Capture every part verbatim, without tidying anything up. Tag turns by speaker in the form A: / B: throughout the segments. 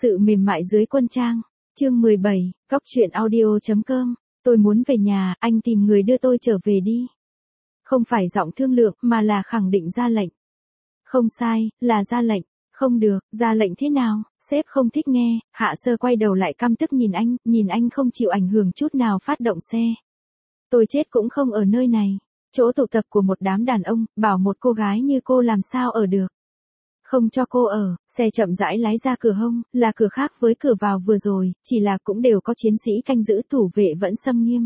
A: Sự mềm mại dưới quân trang. Chương mười bảy, Cóc truyện audio.com. Tôi muốn về nhà, anh tìm người đưa tôi trở về đi. Không phải giọng thương lượng, mà là khẳng định ra lệnh. Không sai, là ra lệnh. Không được, ra lệnh thế nào, sếp không thích nghe. Hạ Sơ quay đầu lại căm tức nhìn anh, nhìn anh không chịu ảnh hưởng chút nào phát động xe. Tôi chết cũng không ở nơi này. Chỗ tụ tập của một đám đàn ông, bảo một cô gái như cô làm sao ở được. Không cho cô ở, xe chậm rãi lái ra cửa hông, là cửa khác với cửa vào vừa rồi, chỉ là cũng đều có chiến sĩ canh giữ thủ vệ vẫn xâm nghiêm.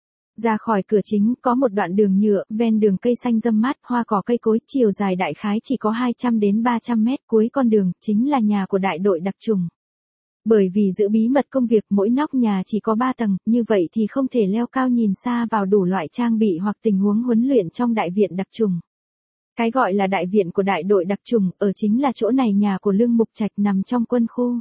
A: Ra khỏi cửa chính, có một đoạn đường nhựa, ven đường cây xanh râm mát, hoa cỏ cây cối, chiều dài đại khái chỉ có hai trăm đến ba trăm mét, cuối con đường, chính là nhà của đại đội đặc trùng. Bởi vì giữ bí mật công việc, mỗi nóc nhà chỉ có ba tầng, như vậy thì không thể leo cao nhìn xa vào đủ loại trang bị hoặc tình huống huấn luyện trong đại viện đặc trùng. Cái gọi là đại viện của đại đội đặc trùng, ở chính là chỗ này nhà của Lương Mục Trạch nằm trong quân khu.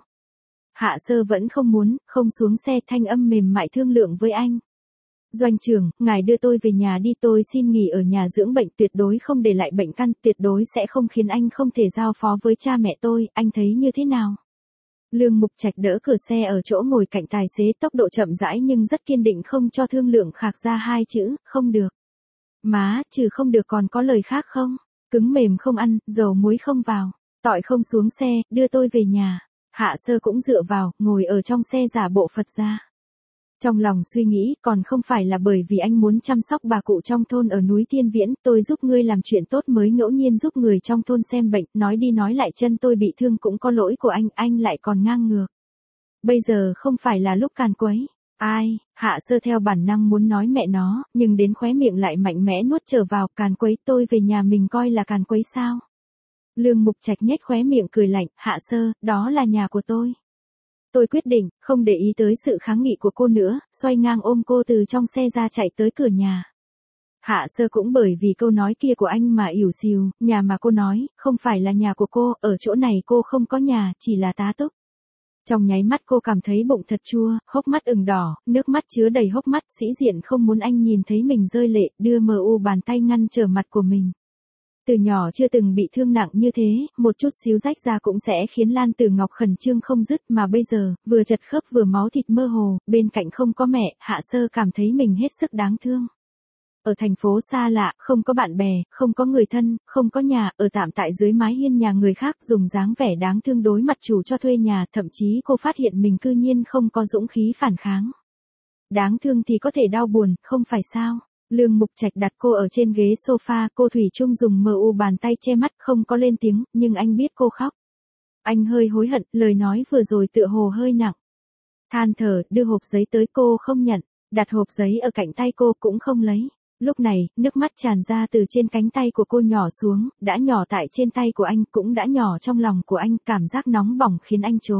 A: Hạ Sơ vẫn không muốn, không xuống xe, thanh âm mềm mại thương lượng với anh. Doanh trưởng, ngài đưa tôi về nhà đi, tôi xin nghỉ ở nhà dưỡng bệnh, tuyệt đối không để lại bệnh căn, tuyệt đối sẽ không khiến anh không thể giao phó với cha mẹ tôi, anh thấy như thế nào? Lương Mục Trạch đỡ cửa xe ở chỗ ngồi cạnh tài xế, tốc độ chậm rãi nhưng rất kiên định, không cho thương lượng khạc ra hai chữ, không được. Má, trừ không được còn có lời khác không? Cứng mềm không ăn, dầu muối không vào, tỏi không xuống xe, đưa tôi về nhà. Hạ Sơ cũng dựa vào, ngồi ở trong xe giả bộ Phật ra. Trong lòng suy nghĩ, còn không phải là bởi vì anh muốn chăm sóc bà cụ trong thôn ở núi Thiên Viễn, tôi giúp ngươi làm chuyện tốt mới ngẫu nhiên giúp người trong thôn xem bệnh, nói đi nói lại chân tôi bị thương cũng có lỗi của anh, anh lại còn ngang ngược. Bây giờ không phải là lúc càn quấy. Ai, Hạ Sơ theo bản năng muốn nói mẹ nó, nhưng đến khóe miệng lại mạnh mẽ nuốt trở vào, càn quấy, tôi về nhà mình coi là càn quấy sao? Lương Mục Trạch nhếch khóe miệng cười lạnh, Hạ Sơ, đó là nhà của tôi. Tôi quyết định, không để ý tới sự kháng nghị của cô nữa, xoay ngang ôm cô từ trong xe ra chạy tới cửa nhà. Hạ Sơ cũng bởi vì câu nói kia của anh mà ỉu xìu, nhà mà cô nói, không phải là nhà của cô, ở chỗ này cô không có nhà, chỉ là tá túc. Trong nháy mắt cô cảm thấy bụng thật chua, hốc mắt ửng đỏ, nước mắt chứa đầy hốc mắt, sĩ diện không muốn anh nhìn thấy mình rơi lệ, đưa mờ u bàn tay ngăn trở mặt của mình. Từ nhỏ chưa từng bị thương nặng như thế, một chút xíu rách ra cũng sẽ khiến Lan Tử Ngọc khẩn trương không dứt, mà bây giờ, vừa chật khớp vừa máu thịt mơ hồ, bên cạnh không có mẹ, Hạ Sơ cảm thấy mình hết sức đáng thương. Ở thành phố xa lạ, không có bạn bè, không có người thân, không có nhà, ở tạm tại dưới mái hiên nhà người khác, dùng dáng vẻ đáng thương đối mặt chủ cho thuê nhà, thậm chí cô phát hiện mình cư nhiên không có dũng khí phản kháng. Đáng thương thì có thể đau buồn, không phải sao? Lương Mục Trạch đặt cô ở trên ghế sofa, cô thủy chung dùng mờ u bàn tay che mắt, không có lên tiếng, nhưng anh biết cô khóc. Anh hơi hối hận, lời nói vừa rồi tựa hồ hơi nặng. Than thở, đưa hộp giấy tới, cô không nhận, đặt hộp giấy ở cạnh tay cô cũng không lấy. Lúc này, nước mắt tràn ra từ trên cánh tay của cô nhỏ xuống, đã nhỏ tại trên tay của anh, cũng đã nhỏ trong lòng của anh, cảm giác nóng bỏng khiến anh trố.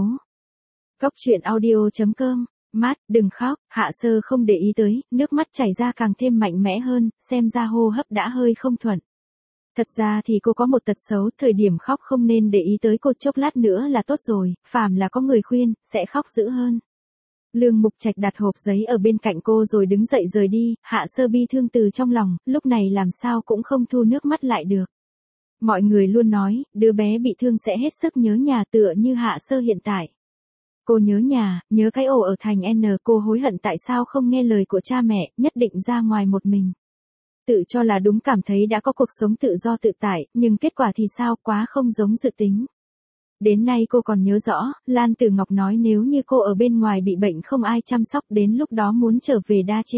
A: Cóc truyện audio.com. Mát, đừng khóc, Hạ Sơ không để ý tới, nước mắt chảy ra càng thêm mạnh mẽ hơn, xem ra hô hấp đã hơi không thuận. Thật ra thì cô có một tật xấu, thời điểm khóc không nên để ý tới cô, chốc lát nữa là tốt rồi, phàm là có người khuyên, sẽ khóc dữ hơn. Lương Mục Trạch đặt hộp giấy ở bên cạnh cô rồi đứng dậy rời đi, Hạ Sơ bi thương từ trong lòng, lúc này làm sao cũng không thu nước mắt lại được. Mọi người luôn nói, đứa bé bị thương sẽ hết sức nhớ nhà, tựa như Hạ Sơ hiện tại. Cô nhớ nhà, nhớ cái ổ ở thành N, cô hối hận tại sao không nghe lời của cha mẹ, nhất định ra ngoài một mình. Tự cho là đúng, cảm thấy đã có cuộc sống tự do tự tại, nhưng kết quả thì sao, quá không giống dự tính. Đến nay cô còn nhớ rõ, Lan Tử Ngọc nói nếu như cô ở bên ngoài bị bệnh không ai chăm sóc, đến lúc đó muốn trở về đa chê.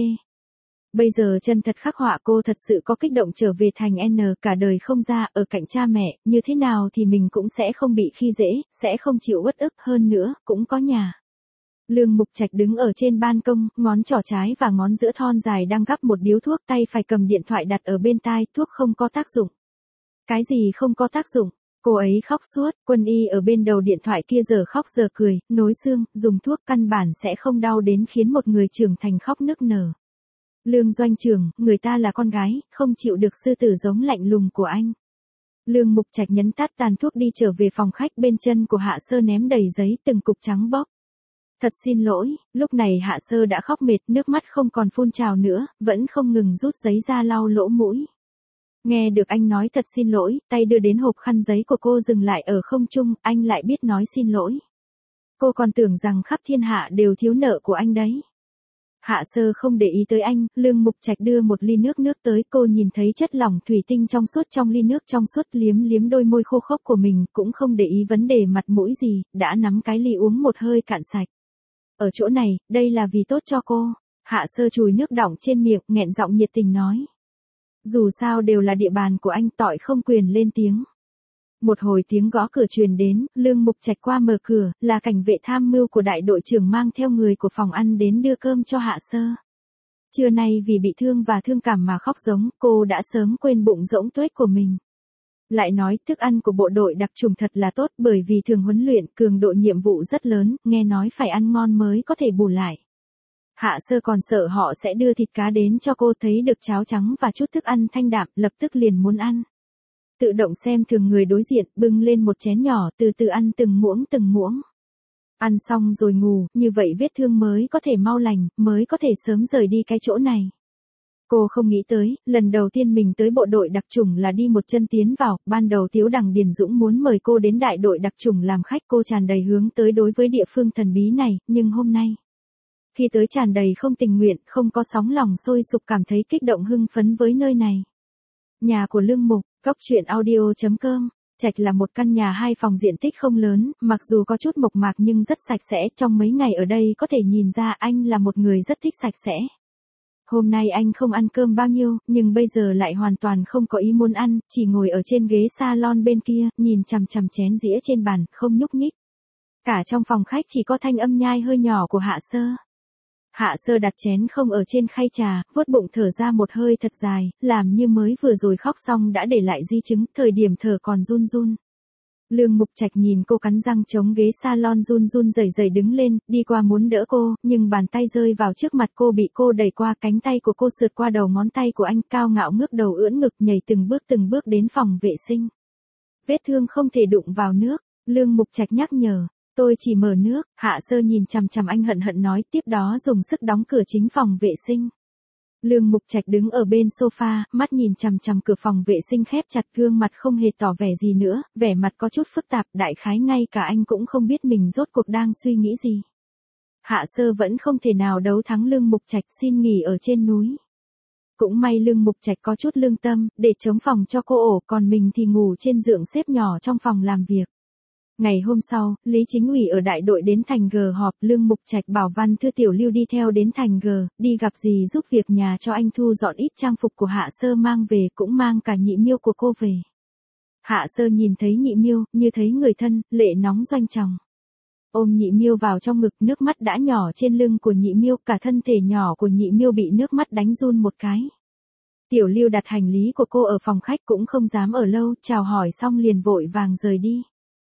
A: Bây giờ chân thật khắc họa, cô thật sự có kích động trở về thành N, cả đời không ra, ở cạnh cha mẹ, như thế nào thì mình cũng sẽ không bị khi dễ, sẽ không chịu uất ức, hơn nữa, cũng có nhà. Lương Mục Trạch đứng ở trên ban công, ngón trỏ trái và ngón giữa thon dài đang gắp một điếu thuốc, tay phải cầm điện thoại đặt ở bên tai, thuốc không có tác dụng. Cái gì không có tác dụng? Cô ấy khóc suốt, Quân Y ở bên đầu điện thoại kia giờ khóc giờ cười, nối xương, dùng thuốc căn bản sẽ không đau đến khiến một người trưởng thành khóc nức nở. Lương Doanh trưởng, người ta là con gái, không chịu được sư tử giống lạnh lùng của anh. Lương Mục Trạch nhấn tắt tàn thuốc đi trở về phòng khách, bên chân của Hạ Sơ ném đầy giấy, từng cục trắng bóc. Thật xin lỗi, lúc này Hạ Sơ đã khóc mệt, nước mắt không còn phun trào nữa, vẫn không ngừng rút giấy ra lau lỗ mũi. Nghe được anh nói thật xin lỗi, tay đưa đến hộp khăn giấy của cô dừng lại ở không trung, anh lại biết nói xin lỗi. Cô còn tưởng rằng khắp thiên hạ đều thiếu nợ của anh đấy. Hạ Sơ không để ý tới anh, Lương Mục Trạch đưa một ly nước nước tới, cô nhìn thấy chất lỏng thủy tinh trong suốt trong ly nước trong suốt, liếm liếm đôi môi khô khốc của mình, cũng không để ý vấn đề mặt mũi gì, đã nắm cái ly uống một hơi cạn sạch. Ở chỗ này, đây là vì tốt cho cô. Hạ Sơ chùi nước đọng trên miệng, nghẹn giọng nhiệt tình nói. Dù sao đều là địa bàn của anh, tọi không quyền lên tiếng. Một hồi tiếng gõ cửa truyền đến, Lương Mục Trạch qua mở cửa, là cảnh vệ tham mưu của đại đội trưởng mang theo người của phòng ăn đến đưa cơm cho Hạ Sơ. Trưa nay vì bị thương và thương cảm mà khóc giống, cô đã sớm quên bụng rỗng tuếch của mình. Lại nói thức ăn của bộ đội đặc trùng thật là tốt, bởi vì thường huấn luyện, cường độ nhiệm vụ rất lớn, nghe nói phải ăn ngon mới có thể bù lại. Hạ Sơ còn sợ họ sẽ đưa thịt cá đến cho cô, thấy được cháo trắng và chút thức ăn thanh đạm, lập tức liền muốn ăn. Tự động xem thường người đối diện, bưng lên một chén nhỏ, từ từ ăn từng muỗng từng muỗng. Ăn xong rồi ngủ, như vậy vết thương mới có thể mau lành, mới có thể sớm rời đi cái chỗ này. Cô không nghĩ tới, lần đầu tiên mình tới bộ đội đặc chủng là đi một chân tiến vào, ban đầu Tiếu Đằng Điền Dũng muốn mời cô đến đại đội đặc chủng làm khách, cô tràn đầy hướng tới đối với địa phương thần bí này, nhưng hôm nay, khi tới tràn đầy không tình nguyện, không có sóng lòng sôi sục, cảm thấy kích động hưng phấn với nơi này. Nhà của Lương Mục, Cốc Truyện Audio chấm com. Trạch là một căn nhà hai phòng diện tích không lớn, mặc dù có chút mộc mạc nhưng rất sạch sẽ, trong mấy ngày ở đây có thể nhìn ra anh là một người rất thích sạch sẽ. Hôm nay anh không ăn cơm bao nhiêu, nhưng bây giờ lại hoàn toàn không có ý muốn ăn, chỉ ngồi ở trên ghế salon bên kia, nhìn chằm chằm chén dĩa trên bàn, không nhúc nhích. Cả trong phòng khách chỉ có thanh âm nhai hơi nhỏ của Hạ Sơ. Hạ Sơ đặt chén không ở trên khay trà, vuốt bụng thở ra một hơi thật dài, làm như mới vừa rồi khóc xong đã để lại di chứng, thời điểm thở còn run run. Lương Mục Trạch nhìn cô cắn răng chống ghế salon run run rẩy rẩy đứng lên, đi qua muốn đỡ cô, nhưng bàn tay rơi vào trước mặt cô, bị cô đẩy qua, cánh tay của cô sượt qua đầu ngón tay của anh, cao ngạo ngước đầu ưỡn ngực, nhảy từng bước từng bước đến phòng vệ sinh. Vết thương không thể đụng vào nước, Lương Mục Trạch nhắc nhở. Tôi chỉ mở nước. Hạ Sơ nhìn chằm chằm anh hận hận nói, tiếp đó dùng sức đóng cửa chính phòng vệ sinh. Lương Mục Trạch đứng ở bên sofa, mắt nhìn chằm chằm cửa phòng vệ sinh khép chặt, gương mặt không hề tỏ vẻ gì nữa, vẻ mặt có chút phức tạp, đại khái ngay cả anh cũng không biết mình rốt cuộc đang suy nghĩ gì. Hạ Sơ vẫn không thể nào đấu thắng Lương Mục Trạch, xin nghỉ ở trên núi. Cũng may Lương Mục Trạch có chút lương tâm, để chống phòng cho cô ổ, còn mình thì ngủ trên giường xếp nhỏ trong phòng làm việc. Ngày hôm sau, Lý Chính ủy ở đại đội đến thành G họp, Lương Mục Trạch bảo Văn Thư Tiểu Lưu đi theo đến thành G, đi gặp dì giúp việc nhà cho anh thu dọn ít trang phục của Hạ Sơ mang về, cũng mang cả Nhị Miêu của cô về. Hạ Sơ nhìn thấy Nhị Miêu, như thấy người thân, lệ nóng doanh tròng. Ôm Nhị Miêu vào trong ngực, nước mắt đã nhỏ trên lưng của Nhị Miêu, cả thân thể nhỏ của Nhị Miêu bị nước mắt đánh run một cái. Tiểu Lưu đặt hành lý của cô ở phòng khách, cũng không dám ở lâu, chào hỏi xong liền vội vàng rời đi.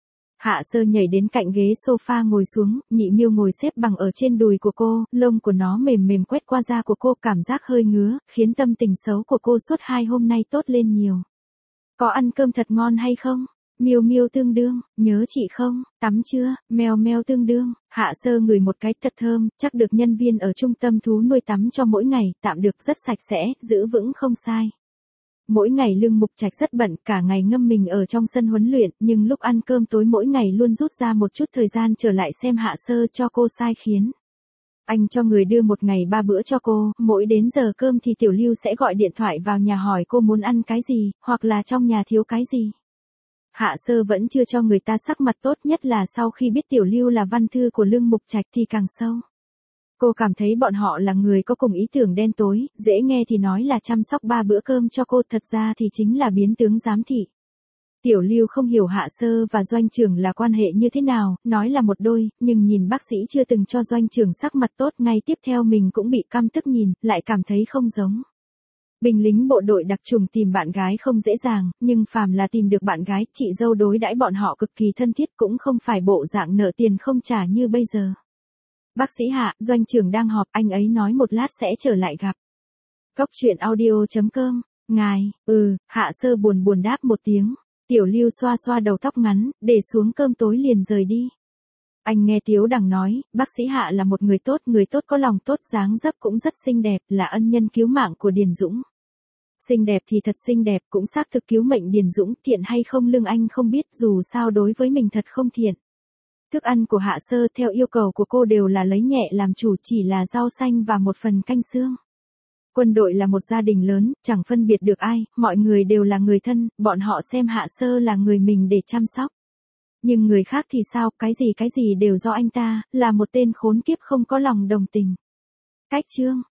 A: Hạ Sơ nhảy đến cạnh ghế sofa ngồi xuống, Nhị Miêu ngồi xếp bằng ở trên đùi của cô, lông của nó mềm mềm quét qua da của cô, cảm giác hơi ngứa, khiến tâm tình xấu của cô suốt hai hôm nay tốt lên nhiều. Có ăn cơm thật ngon hay không? Miêu Miêu tương đương, nhớ chị không? Tắm chưa? Mèo mèo tương đương. Hạ Sơ ngửi một cái thật thơm, chắc được nhân viên ở trung tâm thú nuôi tắm cho mỗi ngày, tạm được rất sạch sẽ, giữ vững không sai. Mỗi ngày Lương Mục Trạch rất bận, cả ngày ngâm mình ở trong sân huấn luyện, nhưng lúc ăn cơm tối mỗi ngày luôn rút ra một chút thời gian trở lại xem Hạ Sơ cho cô sai khiến. Anh cho người đưa một ngày ba bữa cho cô, mỗi đến giờ cơm thì Tiểu Lưu sẽ gọi điện thoại vào nhà hỏi cô muốn ăn cái gì, hoặc là trong nhà thiếu cái gì. Hạ Sơ vẫn chưa cho người ta sắc mặt tốt, nhất là sau khi biết Tiểu Lưu là văn thư của Lương Mục Trạch thì càng sâu. Cô cảm thấy bọn họ là người có cùng ý tưởng đen tối, dễ nghe thì nói là chăm sóc ba bữa cơm cho cô, thật ra thì chính là biến tướng giám thị. Tiểu Lưu không hiểu Hạ Sơ và Doanh trưởng là quan hệ như thế nào, nói là một đôi, nhưng nhìn bác sĩ chưa từng cho Doanh trưởng sắc mặt tốt, ngay tiếp theo mình cũng bị căm tức nhìn, lại cảm thấy không giống. Binh lính bộ đội đặc trùng tìm bạn gái không dễ dàng, nhưng phàm là tìm được bạn gái, chị dâu đối đãi bọn họ cực kỳ thân thiết, cũng không phải bộ dạng nợ tiền không trả như bây giờ. Bác sĩ Hạ, Doanh trưởng đang họp, anh ấy nói một lát sẽ trở lại gặp. Cốc Truyện Audio chấm com, ngài, ừ, Hạ Sơ buồn buồn đáp một tiếng. Tiểu Lưu xoa xoa đầu tóc ngắn, để xuống cơm tối liền rời đi. Anh nghe Tiếu Đằng nói, bác sĩ Hạ là một người tốt, người tốt có lòng tốt, dáng dấp cũng rất xinh đẹp, là ân nhân cứu mạng của Điền Dũng. Xinh đẹp thì thật xinh đẹp, cũng xác thực cứu mệnh Điền Dũng, thiện hay không Lương Anh không biết, dù sao đối với mình thật không thiện. Thức ăn của Hạ Sơ theo yêu cầu của cô đều là lấy nhẹ làm chủ, chỉ là rau xanh và một phần canh xương. Quân đội là một gia đình lớn, chẳng phân biệt được ai, mọi người đều là người thân, bọn họ xem Hạ Sơ là người mình để chăm sóc. Nhưng người khác thì sao, cái gì cái gì đều do anh ta, là một tên khốn kiếp không có lòng đồng tình. Cách chương